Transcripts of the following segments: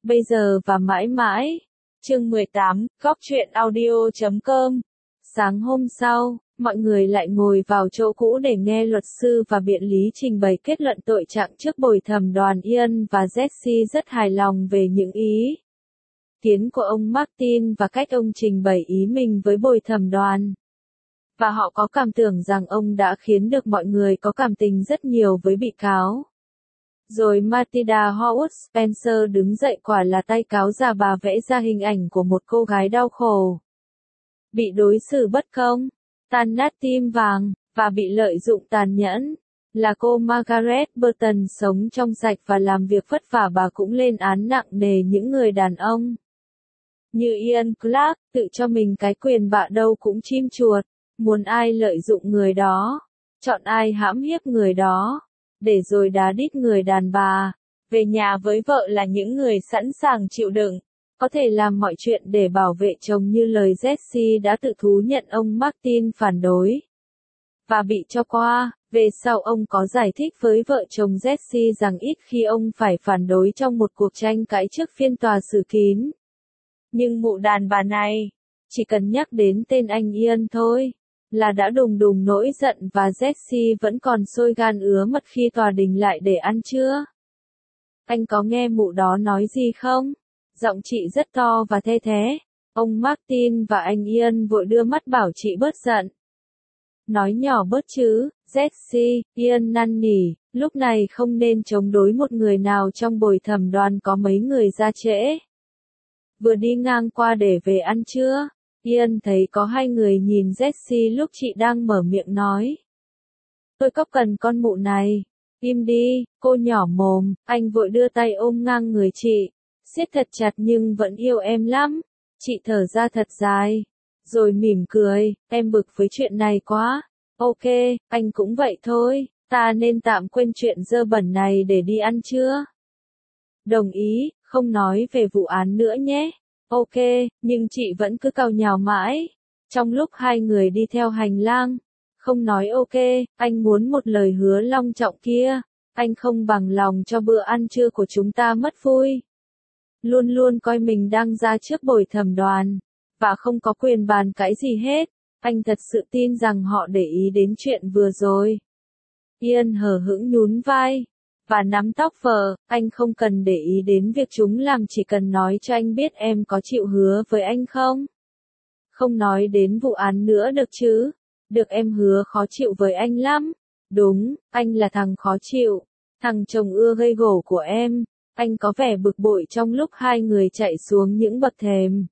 bây giờ và mãi mãi. Chương 18, Góc truyện audio.com. Sáng hôm sau, mọi người lại ngồi vào chỗ cũ để nghe luật sư và biện lý trình bày kết luận tội trạng trước bồi thẩm đoàn. Ian và Jesse rất hài lòng về những ý kiến của ông Martin và cách ông trình bày ý mình với bồi thẩm đoàn. Và họ có cảm tưởng rằng ông đã khiến được mọi người có cảm tình rất nhiều với bị cáo. Rồi Matilda Howard Spencer đứng dậy, quả là tay cáo già bà vẽ ra hình ảnh của một cô gái đau khổ, bị đối xử bất công, tan nát tim vàng, và bị lợi dụng tàn nhẫn. Là cô Margaret Burton sống trong sạch và làm việc vất vả, bà cũng lên án nặng nề những người đàn ông như Ian Clark, tự cho mình cái quyền bạ đâu cũng chim chuột, muốn ai lợi dụng người đó, chọn ai hãm hiếp người đó, để rồi đá đít người đàn bà. Về nhà với vợ là những người sẵn sàng chịu đựng, có thể làm mọi chuyện để bảo vệ chồng, như lời Jesse đã tự thú nhận ông Martin phản đối và bị cho qua. Về sau ông có giải thích với vợ chồng Jesse rằng ít khi ông phải phản đối trong một cuộc tranh cãi trước phiên tòa xử kín. Nhưng mụ đàn bà này, chỉ cần nhắc đến tên anh Ian thôi, là đã đùng đùng nổi giận, và Jesse vẫn còn sôi gan ứa mật khi tòa đình lại để ăn trưa. Anh có nghe mụ đó nói gì không? Giọng chị rất to và the thé. Ông Martin và anh Ian vội đưa mắt bảo chị bớt giận. Nói nhỏ bớt chứ, Jesse. Ian năn nỉ, lúc này không nên chống đối một người nào trong bồi thẩm đoàn. Có mấy người ra trễ, vừa đi ngang qua để về ăn trưa. Ian thấy có hai người nhìn Jesse lúc chị đang mở miệng nói. Tôi có cần con mụ này. Im đi, cô nhỏ mồm. Anh vội đưa tay ôm ngang người chị, siết thật chặt nhưng vẫn yêu em lắm. Chị thở ra thật dài, rồi mỉm cười. Em bực với chuyện này quá. Ok, anh cũng vậy thôi. Ta nên tạm quên chuyện dơ bẩn này để đi ăn trưa. Đồng ý, không nói về vụ án nữa nhé. Ok, nhưng chị vẫn cứ càu nhàu mãi. Trong lúc hai người đi theo hành lang, không nói ok, anh muốn một lời hứa long trọng kia. Anh không bằng lòng cho bữa ăn trưa của chúng ta mất vui. Luôn luôn coi mình đang ra trước bồi thẩm đoàn, và không có quyền bàn cãi gì hết. Anh thật sự tin rằng họ để ý đến chuyện vừa rồi. Ian hờ hững nhún vai và nắm tóc vợ. Anh không cần để ý đến việc chúng làm, chỉ cần nói cho anh biết em có chịu hứa với anh không? Không nói đến vụ án nữa được chứ? Được, em hứa khó chịu với anh lắm. Đúng, anh là thằng khó chịu, thằng chồng ưa gây gổ của em. Anh có vẻ bực bội trong lúc hai người chạy xuống những bậc thềm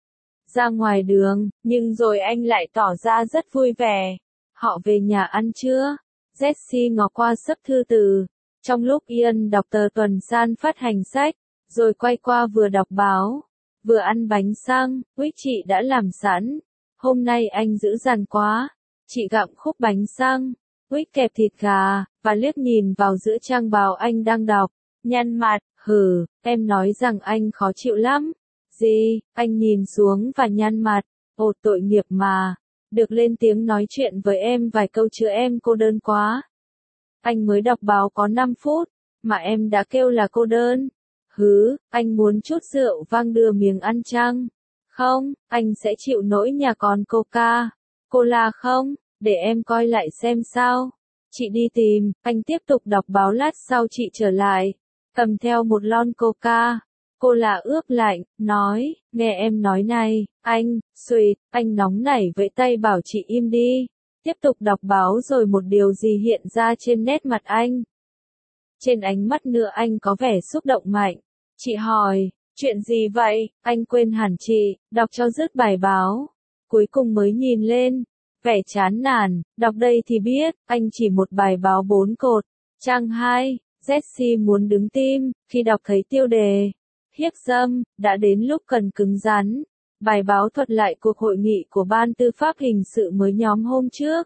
ra ngoài đường, nhưng rồi anh lại tỏ ra rất vui vẻ. Họ về nhà ăn trưa. Jesse ngó qua sấp thư từ, trong lúc Ian đọc tờ tuần san phát hành sách, rồi quay qua vừa đọc báo, vừa ăn bánh xăng, quýt chị đã làm sẵn. Hôm nay anh dữ dằn quá. Chị gặm khúc bánh xăng, quýt kẹp thịt gà, và liếc nhìn vào giữa trang báo anh đang đọc. Nhăn mặt, hừ, em nói rằng anh khó chịu lắm. Gì? Anh nhìn xuống và nhăn mặt. Ồ, tội nghiệp mà. Được lên tiếng nói chuyện với em vài câu chứ, em cô đơn quá. Anh mới đọc báo có 5 phút, mà em đã kêu là cô đơn. Hứ, anh muốn chút rượu vang đưa miếng ăn chăng? Không, anh sẽ chịu nỗi nhà còn Coca-Cola không? Để em coi lại xem sao. Chị đi tìm. Anh tiếp tục đọc báo. Lát sau chị trở lại, cầm theo một lon Coca-Cola ướp lạnh, nói, nghe em nói này, anh, Sweet. Anh nóng nảy vẫy tay bảo chị im đi. Tiếp tục đọc báo, rồi một điều gì hiện ra trên nét mặt anh. Trên ánh mắt nữa anh có vẻ xúc động mạnh. Chị hỏi, chuyện gì vậy? Anh quên hẳn chị, đọc cho dứt bài báo. Cuối cùng mới nhìn lên, vẻ chán nản. Đọc đây thì biết, anh chỉ một bài báo 4 cột. Trang 2, Jesse muốn đứng tim, khi đọc thấy tiêu đề hiếp dâm, đã đến lúc cần cứng rắn. Bài báo thuật lại cuộc hội nghị của Ban Tư pháp Hình sự mới nhóm hôm trước,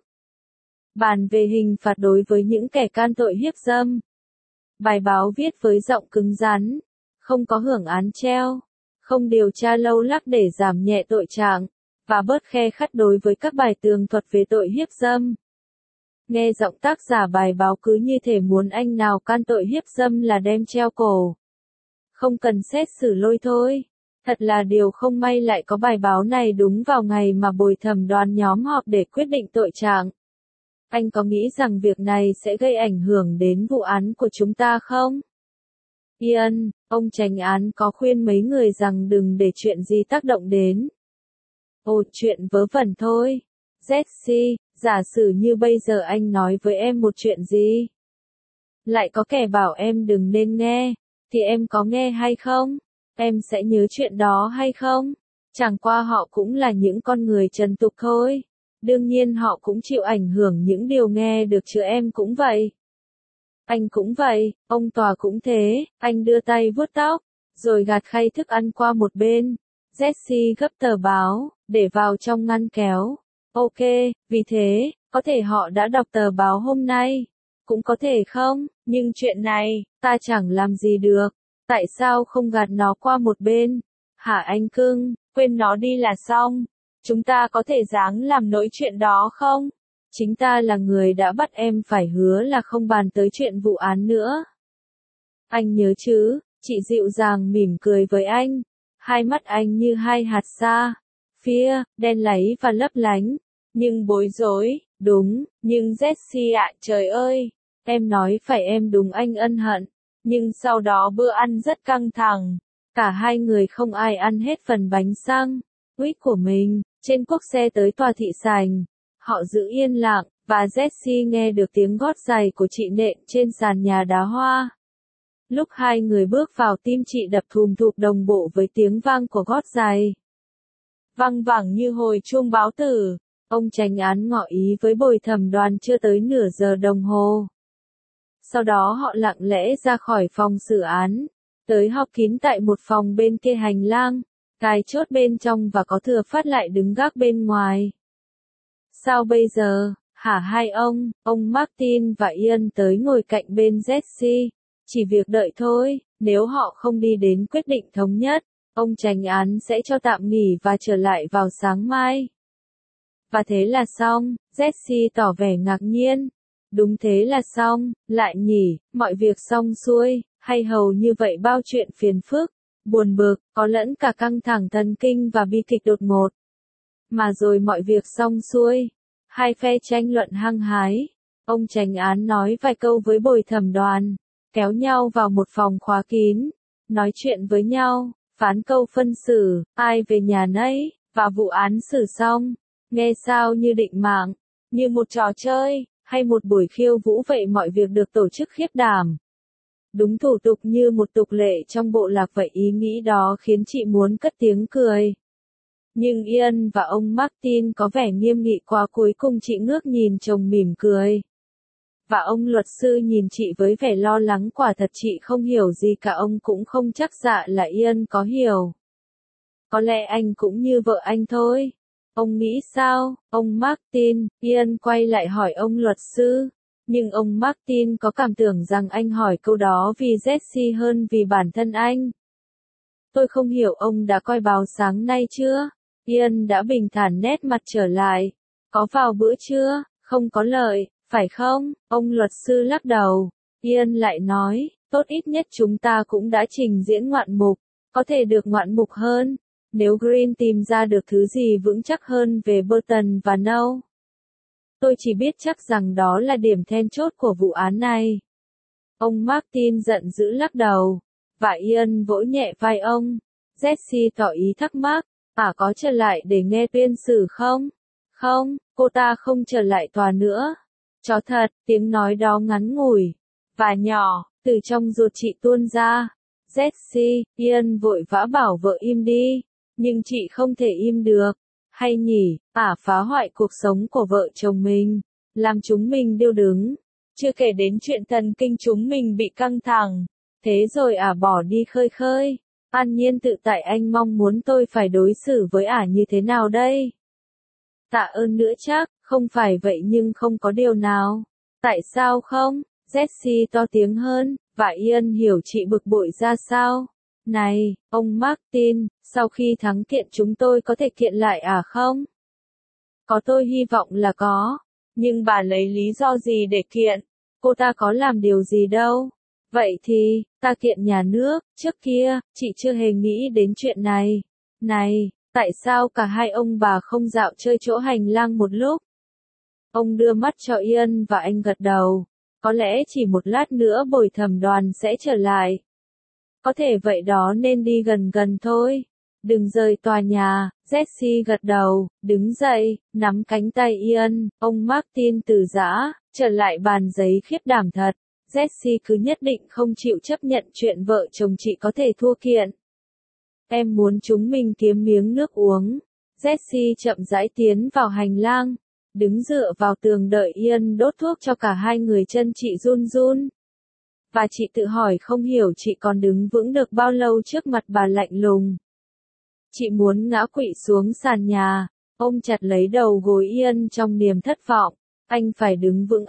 bàn về hình phạt đối với những kẻ can tội hiếp dâm. Bài báo viết với giọng cứng rắn, không có hưởng án treo, không điều tra lâu lắc để giảm nhẹ tội trạng, và bớt khe khắt đối với các bài tường thuật về tội hiếp dâm. Nghe giọng tác giả bài báo cứ như thể muốn anh nào can tội hiếp dâm là đem treo cổ. Không cần xét xử lôi thôi. Thật là điều không may lại có bài báo này đúng vào ngày mà bồi thẩm đoàn nhóm họp để quyết định tội trạng. Anh có nghĩ rằng việc này sẽ gây ảnh hưởng đến vụ án của chúng ta không? Ian, ông chánh án có khuyên mấy người rằng đừng để chuyện gì tác động đến. Ồ, chuyện vớ vẩn thôi. Jesse, giả sử như bây giờ anh nói với em một chuyện gì? Lại có kẻ bảo em đừng nên nghe, thì em có nghe hay không? Em sẽ nhớ chuyện đó hay không? Chẳng qua họ cũng là những con người trần tục thôi. Đương nhiên họ cũng chịu ảnh hưởng những điều nghe được chứ em cũng vậy. Anh cũng vậy, ông tòa cũng thế, anh đưa tay vuốt tóc, rồi gạt khay thức ăn qua một bên. Jesse gấp tờ báo, để vào trong ngăn kéo. Ok, vì thế, có thể họ đã đọc tờ báo hôm nay. Cũng có thể không, nhưng chuyện này, ta chẳng làm gì được. Tại sao không gạt nó qua một bên? Hả anh cưng, quên nó đi là xong. Chúng ta có thể ráng làm nỗi chuyện đó không? Chính ta là người đã bắt em phải hứa là không bàn tới chuyện vụ án nữa. Anh nhớ chứ, chị dịu dàng mỉm cười với anh. Hai mắt anh như hai hạt sa. Phía, đen láy và lấp lánh. Nhưng bối rối, đúng, nhưng Jessie ạ, trời ơi. Em nói phải em đúng anh ân hận. Nhưng sau đó bữa ăn rất căng thẳng. Cả hai người không ai ăn hết phần bánh xăng quýt của mình. Trên quốc xe tới tòa thị sảnh, họ giữ yên lặng, và Jessie nghe được tiếng gót giày của chị nện trên sàn nhà đá hoa. Lúc hai người bước vào tim chị đập thùm thụp đồng bộ với tiếng vang của gót giày. Văng vẳng như hồi chuông báo tử. Ông chánh án ngỏ ý với bồi thẩm đoàn chưa tới nửa giờ đồng hồ. Sau đó họ lặng lẽ ra khỏi phòng xử án, tới họp kín tại một phòng bên kia hành lang, cài chốt bên trong và có thừa phát lại đứng gác bên ngoài. Sao bây giờ, hả hai ông Martin và Ian tới ngồi cạnh bên Jesse, chỉ việc đợi thôi, nếu họ không đi đến quyết định thống nhất, ông chánh án sẽ cho tạm nghỉ và trở lại vào sáng mai. Và thế là xong, Jesse tỏ vẻ ngạc nhiên. Đúng thế là xong, lại nhỉ, mọi việc xong xuôi, hay hầu như vậy bao chuyện phiền phức, buồn bực, có lẫn cả căng thẳng thần kinh và bi kịch đột ngột. Mà rồi mọi việc xong xuôi, hai phe tranh luận hăng hái, ông chánh án nói vài câu với bồi thẩm đoàn, kéo nhau vào một phòng khóa kín, nói chuyện với nhau, phán câu phân xử, ai về nhà nấy, và vụ án xử xong, nghe sao như định mạng, như một trò chơi, hay một buổi khiêu vũ vậy mọi việc được tổ chức khiếp đảm. Đúng thủ tục như một tục lệ trong bộ lạc vậy ý nghĩ đó khiến chị muốn cất tiếng cười. Nhưng Ian và ông Martin có vẻ nghiêm nghị quá cuối cùng chị ngước nhìn chồng mỉm cười. Và ông luật sư nhìn chị với vẻ lo lắng quả thật chị không hiểu gì cả ông cũng không chắc dạ là Ian có hiểu. Có lẽ anh cũng như vợ anh thôi. Ông nghĩ sao, ông Martin? Ian quay lại hỏi ông luật sư. Nhưng ông Martin có cảm tưởng rằng anh hỏi câu đó vì Jesse hơn vì bản thân anh. Tôi không hiểu ông đã coi báo sáng nay chưa? Ian đã bình thản nét mặt trở lại. Có vào bữa chưa? Không có lợi, phải không? Ông luật sư lắc đầu. Ian lại nói, tốt ít nhất chúng ta cũng đã trình diễn ngoạn mục. Có thể được ngoạn mục hơn. Nếu Green tìm ra được thứ gì vững chắc hơn về Burton và No. Tôi chỉ biết chắc rằng đó là điểm then chốt của vụ án này. Ông Martin giận dữ lắc đầu. Và Ian vỗ nhẹ vai ông. Jesse tỏ ý thắc mắc. Có trở lại để nghe tuyên xử không? Không, cô ta không trở lại tòa nữa. Chó thật, tiếng nói đó ngắn ngủi. Và nhỏ, từ trong ruột chị tuôn ra. Jesse, Ian vội vã bảo vợ im đi. Nhưng chị không thể im được. Hay nhỉ, phá hoại cuộc sống của vợ chồng mình. Làm chúng mình điêu đứng. Chưa kể đến chuyện thần kinh chúng mình bị căng thẳng. Thế rồi bỏ đi khơi khơi. An nhiên tự tại anh mong muốn tôi phải đối xử với như thế nào đây? Tạ ơn nữa chắc, không phải vậy nhưng không có điều nào. Tại sao không? Jesse to tiếng hơn, và Ian hiểu chị bực bội ra sao. Này, ông Martin, sau khi thắng kiện chúng tôi có thể kiện lại không? Có tôi hy vọng là có. Nhưng bà lấy lý do gì để kiện? Cô ta có làm điều gì đâu. Vậy thì, ta kiện nhà nước, trước kia, chị chưa hề nghĩ đến chuyện này. Này, tại sao cả hai ông bà không dạo chơi chỗ hành lang một lúc? Ông đưa mắt cho Ian và anh gật đầu. Có lẽ chỉ một lát nữa Bồi Thẩm Đoàn sẽ trở lại. Có thể vậy đó nên đi gần gần thôi. Đừng rời tòa nhà, Jesse gật đầu, đứng dậy, nắm cánh tay Ian, ông Martin từ giã, trở lại bàn giấy khiếp đảm thật. Jesse cứ nhất định không chịu chấp nhận chuyện vợ chồng chị có thể thua kiện. Em muốn chúng mình kiếm miếng nước uống. Jesse chậm rãi tiến vào hành lang, đứng dựa vào tường đợi Ian đốt thuốc cho cả hai người, chân chị run run. Và chị tự hỏi không hiểu chị còn đứng vững được bao lâu trước mặt bà lạnh lùng. Chị muốn ngã quỵ xuống sàn nhà, ôm chặt lấy đầu gối Ian trong niềm thất vọng. Anh phải đứng vững,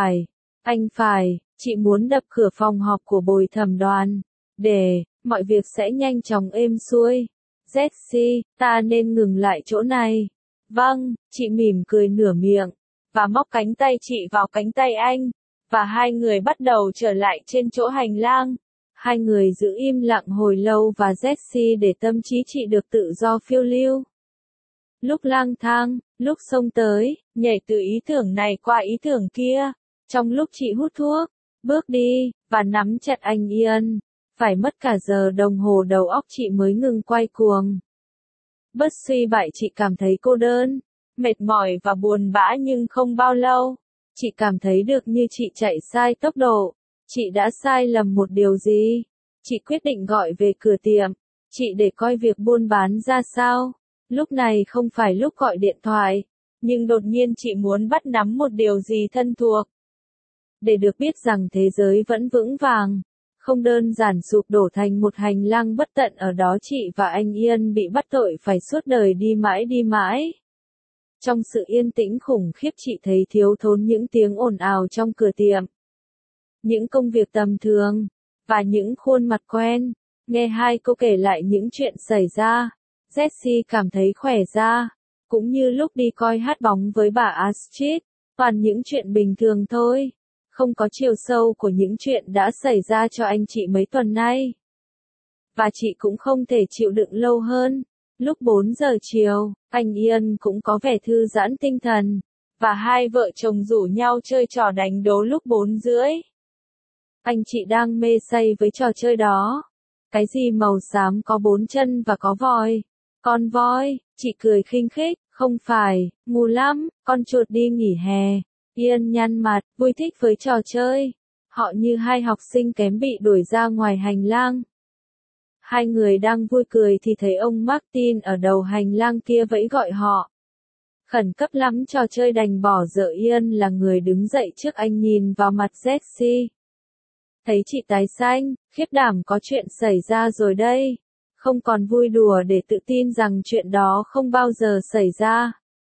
anh phải, chị muốn đập cửa phòng họp của Bồi Thẩm Đoàn, để mọi việc sẽ nhanh chóng êm xuôi. Jesse, ta nên ngừng lại chỗ này. Vâng, chị mỉm cười nửa miệng, và móc cánh tay chị vào cánh tay anh, và hai người bắt đầu trở lại trên chỗ hành lang. Hai người giữ im lặng hồi lâu và Jesse để tâm trí chị được tự do phiêu lưu. Lúc lang thang, lúc xông tới, nhảy từ ý tưởng này qua ý tưởng kia, trong lúc chị hút thuốc, bước đi, và nắm chặt anh Ian, phải mất cả giờ đồng hồ đầu óc chị mới ngừng quay cuồng. Bất suy bại chị cảm thấy cô đơn, mệt mỏi và buồn bã, nhưng không bao lâu, chị cảm thấy được như chị chạy sai tốc độ. Chị đã sai lầm một điều gì? Chị quyết định gọi về cửa tiệm. Chị để coi việc buôn bán ra sao. Lúc này không phải lúc gọi điện thoại. Nhưng đột nhiên chị muốn bắt nắm một điều gì thân thuộc. Để được biết rằng thế giới vẫn vững vàng. Không đơn giản sụp đổ thành một hành lang bất tận, ở đó chị và anh Ian bị bắt tội phải suốt đời đi mãi đi mãi. Trong sự yên tĩnh khủng khiếp chị thấy thiếu thốn những tiếng ồn ào trong cửa tiệm. Những công việc tầm thường, và những khuôn mặt quen. Nghe hai cô kể lại những chuyện xảy ra, Jesse cảm thấy khỏe ra, cũng như lúc đi coi hát bóng với bà Astrid, toàn những chuyện bình thường thôi, không có chiều sâu của những chuyện đã xảy ra cho anh chị mấy tuần nay. Và chị cũng không thể chịu đựng lâu hơn. Lúc 4 giờ chiều, anh Ian cũng có vẻ thư giãn tinh thần, và hai vợ chồng rủ nhau chơi trò đánh đố lúc 4 rưỡi. Anh chị đang mê say với trò chơi đó. Cái gì màu xám có 4 chân và có voi? Con voi, chị cười khinh khích, không phải, ngu lắm, con chuột đi nghỉ hè. Ian nhăn mặt, vui thích với trò chơi. Họ như hai học sinh kém bị đuổi ra ngoài hành lang. Hai người đang vui cười thì thấy ông Martin ở đầu hành lang kia vẫy gọi họ. Khẩn cấp lắm, trò chơi đành bỏ dở. Ian là người đứng dậy trước anh, nhìn vào mặt Jesse. Thấy chị tái xanh, khiếp đảm, có chuyện xảy ra rồi đây. Không còn vui đùa để tự tin rằng chuyện đó không bao giờ xảy ra.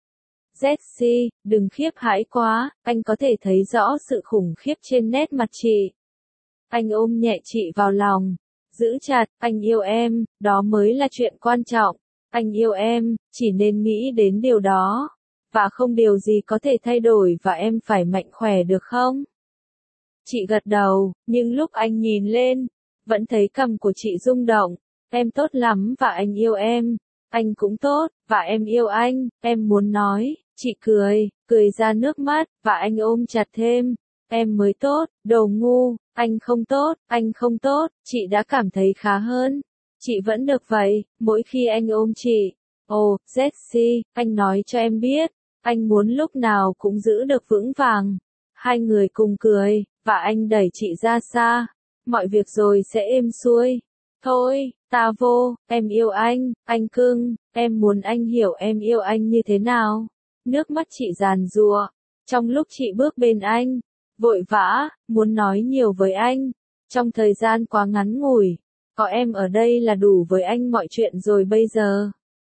Jesse, đừng khiếp hãi quá, anh có thể thấy rõ sự khủng khiếp trên nét mặt chị. Anh ôm nhẹ chị vào lòng, giữ chặt, anh yêu em, đó mới là chuyện quan trọng. Anh yêu em, chỉ nên nghĩ đến điều đó. Và không điều gì có thể thay đổi, và em phải mạnh khỏe được không? Chị gật đầu, nhưng lúc anh nhìn lên, vẫn thấy cằm của chị rung động. Em tốt lắm và anh yêu em. Anh cũng tốt, và em yêu anh, em muốn nói. Chị cười ra nước mắt, và anh ôm chặt thêm. Em mới tốt, đồ ngu, anh không tốt, chị đã cảm thấy khá hơn. Chị vẫn được vậy, mỗi khi anh ôm chị. Ồ, Jesse, anh nói cho em biết, anh muốn lúc nào cũng giữ được vững vàng. Hai người cùng cười, và anh đẩy chị ra xa. Mọi việc rồi sẽ êm xuôi. Thôi, ta vô, em yêu anh cưng, em muốn anh hiểu em yêu anh như thế nào. Nước mắt chị giàn giụa, trong lúc chị bước bên anh, vội vã, muốn nói nhiều với anh. Trong thời gian quá ngắn ngủi, có em ở đây là đủ với anh mọi chuyện rồi bây giờ.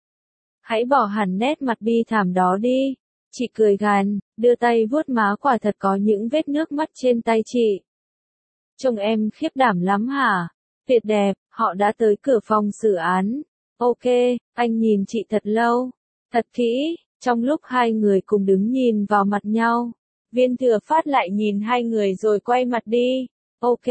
Hãy bỏ hẳn nét mặt bi thảm đó đi. Chị cười gằn, đưa tay vuốt má, quả thật có những vết nước mắt trên tay chị. Trông em khiếp đảm lắm hả? Tuyệt đẹp, họ đã tới cửa phòng xử án. Ok, anh nhìn chị thật lâu, thật kỹ, trong lúc hai người cùng đứng nhìn vào mặt nhau. Viên Thừa Phát lại nhìn hai người rồi quay mặt đi. Ok,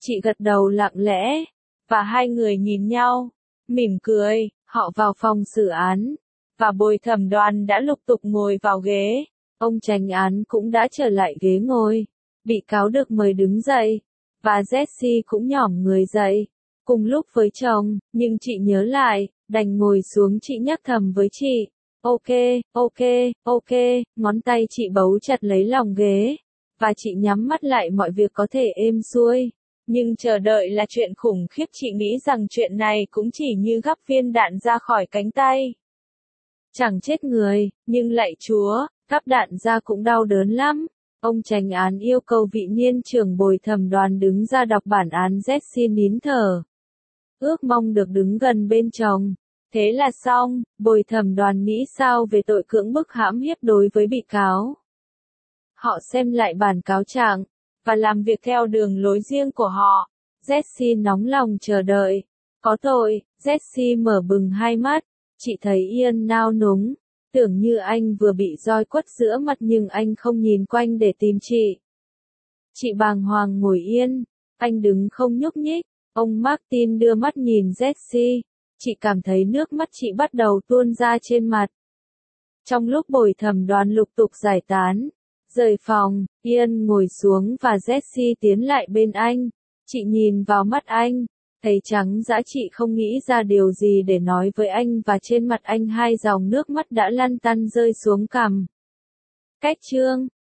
Chị gật đầu lặng lẽ, và hai người nhìn nhau, mỉm cười, họ vào phòng xử án, và bồi thẩm đoàn đã lục tục ngồi vào ghế, ông chánh án cũng đã trở lại ghế ngồi, bị cáo được mời đứng dậy, và Jessie cũng nhỏm người dậy, cùng lúc với chồng, nhưng chị nhớ lại, đành ngồi xuống chị nhắc thầm với chị, ok, ok, ok, ngón tay chị bấu chặt lấy lòng ghế, và chị nhắm mắt lại mọi việc có thể êm xuôi. Nhưng chờ đợi là chuyện khủng khiếp, chị nghĩ rằng chuyện này cũng chỉ như gắp viên đạn ra khỏi cánh tay. Chẳng chết người, nhưng lạy Chúa, gắp đạn ra cũng đau đớn lắm. Ông chánh án yêu cầu vị niên trưởng bồi thẩm đoàn đứng ra đọc bản án. Jessie nín thở, ước mong được đứng gần bên chồng. Thế là xong, bồi thẩm đoàn nghĩ sao về tội cưỡng bức hãm hiếp đối với bị cáo. Họ xem lại bản cáo trạng, và làm việc theo đường lối riêng của họ. Jessie nóng lòng chờ đợi. Có tội, Jessie mở bừng hai mắt, chị thấy Ian nao núng, tưởng như anh vừa bị roi quất giữa mặt nhưng anh không nhìn quanh để tìm chị. Chị bàng hoàng ngồi yên, anh đứng không nhúc nhích, ông Martin đưa mắt nhìn Jessie, chị cảm thấy nước mắt chị bắt đầu tuôn ra trên mặt. Trong lúc bồi thẩm đoàn lục tục giải tán, rời phòng, Ian ngồi xuống và Jessie tiến lại bên anh. Chị nhìn vào mắt anh, thấy trắng dã, chị không nghĩ ra điều gì để nói với anh và trên mặt anh hai dòng nước mắt đã lăn tăn rơi xuống cằm. Cách chương